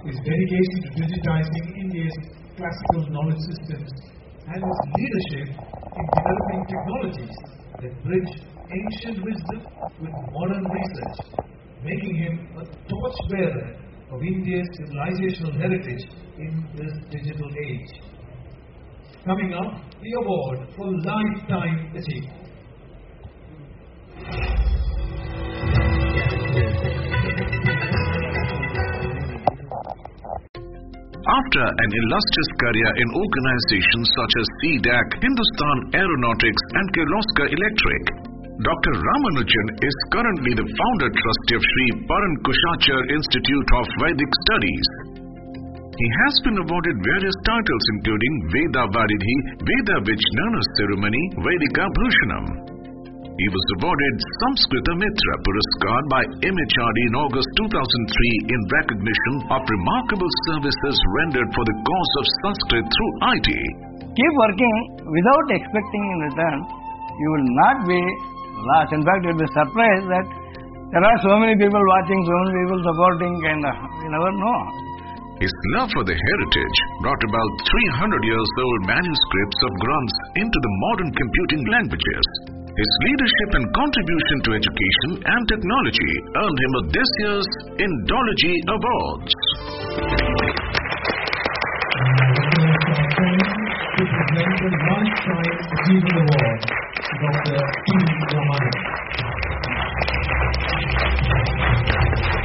his dedication to digitizing India's classical knowledge systems, and his leadership in developing technologies that bridge ancient wisdom with modern research, making him a torchbearer of India's civilizational heritage in this digital age. Coming up, the award for lifetime achievement. After an illustrious career in organizations such as CDAC, Hindustan Aeronautics and Kirloskar Electric, Dr. Ramanujan is currently the founder trustee of Sri Paran Kushachar Institute of Vedic Studies. He has been awarded various titles including Veda Varidhi, Veda Vijnana Ceremony, Vedika Bhushanam. He was awarded Samskrita Mitra Puraskar by MHRD in August 2003 in recognition of remarkable services rendered for the cause of Sanskrit through IT. Keep working without expecting in return. You will not be lost. In fact, you will be surprised that there are so many people watching, so many people supporting, and you never know. His love for the heritage brought about 300 years old manuscripts of Granths into the modern computing languages. His leadership and contribution to education and technology earned him this year's Indology Awards. To present the Lifetime Achievement Award, Dr. P. Ramanujan.